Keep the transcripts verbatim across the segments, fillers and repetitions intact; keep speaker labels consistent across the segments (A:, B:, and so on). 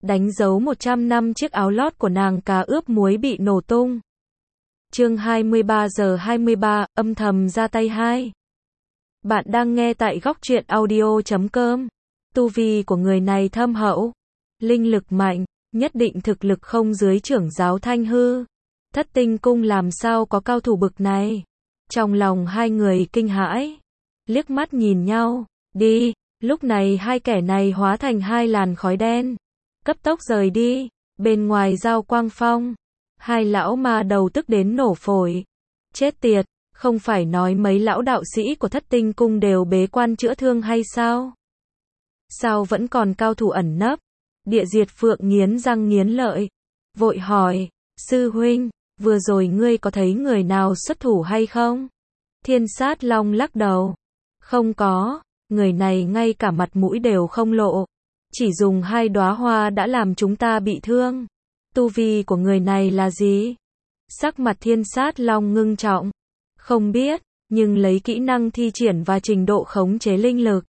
A: đánh dấu một trăm năm chiếc áo lót của nàng cá ướp muối bị nổ tung. Chương hai mươi ba giờ hai mươi ba, âm thầm ra tay hai. Bạn đang nghe tại góc truyện audio chấm com. Tu vi của người này thâm hậu, linh lực mạnh, nhất định thực lực không dưới trưởng giáo Thanh Hư. Thất Tinh Cung làm sao có cao thủ bực này? Trong lòng hai người kinh hãi, liếc mắt nhìn nhau, đi. Lúc này hai kẻ này hóa thành hai làn khói đen, cấp tốc rời đi. Bên ngoài Giao Quang Phong, hai lão ma đầu tức đến nổ phổi. Chết tiệt, không phải nói mấy lão đạo sĩ của Thất Tinh Cung đều bế quan chữa thương hay sao? Sao vẫn còn cao thủ ẩn nấp? Địa Diệt Phượng nghiến răng nghiến lợi, vội hỏi, sư huynh, vừa rồi ngươi có thấy người nào xuất thủ hay không? Thiên Sát Long lắc đầu, không có, người này ngay cả mặt mũi đều không lộ, chỉ dùng hai đóa hoa đã làm chúng ta bị thương. Tu vi của người này là gì? Sắc mặt Thiên Sát Long ngưng trọng, không biết, nhưng lấy kỹ năng thi triển và trình độ khống chế linh lực,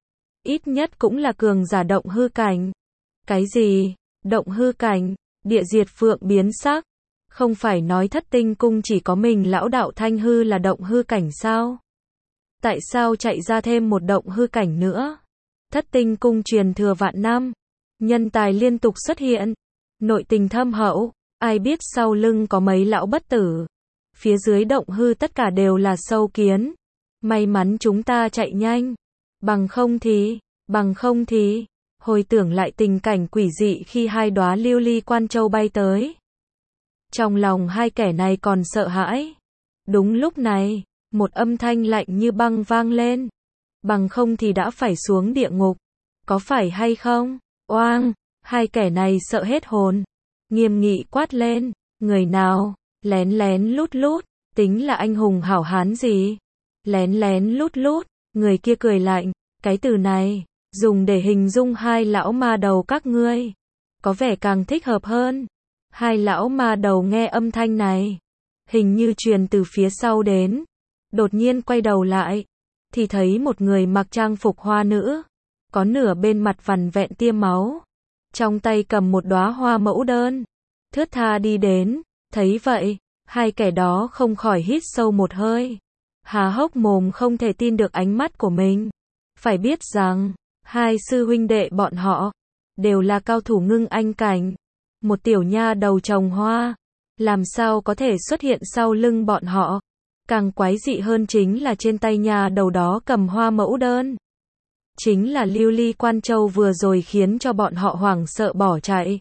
A: ít nhất cũng là cường giả động hư cảnh. Cái gì? Động hư cảnh? Địa Diệt Phượng biến sắc, không phải nói Thất Tinh Cung chỉ có mình lão đạo Thanh Hư là động hư cảnh sao? Tại sao chạy ra thêm một động hư cảnh nữa? Thất Tinh Cung truyền thừa vạn năm, nhân tài liên tục xuất hiện, nội tình thâm hậu, ai biết sau lưng có mấy lão bất tử. Phía dưới động hư tất cả đều là sâu kiến. May mắn chúng ta chạy nhanh, bằng không thì, bằng không thì, hồi tưởng lại tình cảnh quỷ dị khi hai đóa lưu ly quan châu bay tới. Trong lòng hai kẻ này còn sợ hãi. Đúng lúc này, một âm thanh lạnh như băng vang lên. Bằng không thì đã phải xuống địa ngục. Có phải hay không? Oang! Hai kẻ này sợ hết hồn, nghiêm nghị quát lên, người nào? Lén lén lút lút, tính là anh hùng hảo hán gì? Lén lén lút lút, người kia cười lạnh, cái từ này, dùng để hình dung hai lão ma đầu các ngươi, có vẻ càng thích hợp hơn. Hai lão ma đầu nghe âm thanh này, hình như truyền từ phía sau đến, đột nhiên quay đầu lại, thì thấy một người mặc trang phục hoa nữ, có nửa bên mặt vằn vẹn tia máu, trong tay cầm một đóa hoa mẫu đơn, thướt tha đi đến. Thấy vậy, hai kẻ đó không khỏi hít sâu một hơi, há hốc mồm không thể tin được ánh mắt của mình. Phải biết rằng, hai sư huynh đệ bọn họ đều là cao thủ ngưng anh cảnh. Một tiểu nha đầu trồng hoa, làm sao có thể xuất hiện sau lưng bọn họ? Càng quái dị hơn chính là trên tay nha đầu đó cầm hoa mẫu đơn, chính là lưu ly quan châu vừa rồi khiến cho bọn họ hoảng sợ bỏ chạy.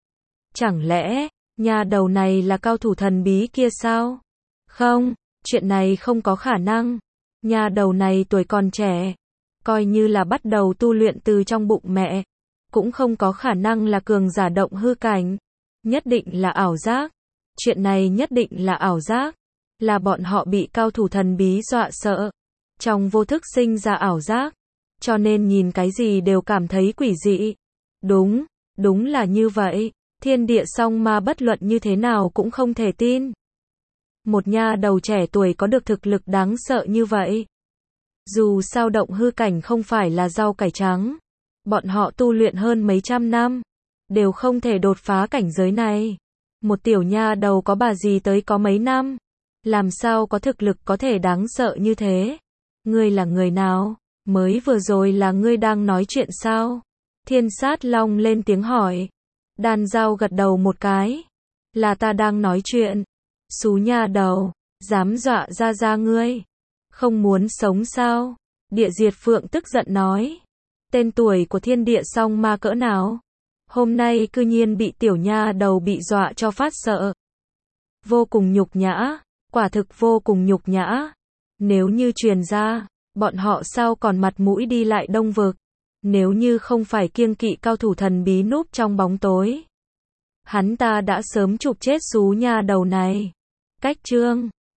A: Chẳng lẽ nha đầu này là cao thủ thần bí kia sao? Không, chuyện này không có khả năng. Nha đầu này tuổi còn trẻ, coi như là bắt đầu tu luyện từ trong bụng mẹ, cũng không có khả năng là cường giả động hư cảnh. Nhất định là ảo giác. Chuyện này nhất định là ảo giác. Là bọn họ bị cao thủ thần bí dọa sợ, trong vô thức sinh ra ảo giác, cho nên nhìn cái gì đều cảm thấy quỷ dị. Đúng, đúng là như vậy. Thiên địa song ma bất luận như thế nào cũng không thể tin. Một nha đầu trẻ tuổi có được thực lực đáng sợ như vậy. Dù sao động hư cảnh không phải là rau cải trắng. Bọn họ tu luyện hơn mấy trăm năm, đều không thể đột phá cảnh giới này. Một tiểu nha đầu có bà gì tới có mấy năm, làm sao có thực lực có thể đáng sợ như thế? Ngươi là người nào? Mới vừa rồi là ngươi đang nói chuyện sao? Thiên Sát Long lên tiếng hỏi. Đàn Dao gật đầu một cái. Là ta đang nói chuyện. Xú nha đầu, dám dọa ra ra ngươi. Không muốn sống sao? Địa Diệt Phượng tức giận nói. Tên tuổi của thiên địa song ma cỡ nào? Hôm nay cư nhiên bị tiểu nha đầu bị dọa cho phát sợ. Vô cùng nhục nhã, quả thực vô cùng nhục nhã. Nếu như truyền ra, bọn họ sao còn mặt mũi đi lại Đông Vực? Nếu như không phải kiêng kỵ cao thủ thần bí núp trong bóng tối, hắn ta đã sớm chụp chết xú nha đầu này. Cách chương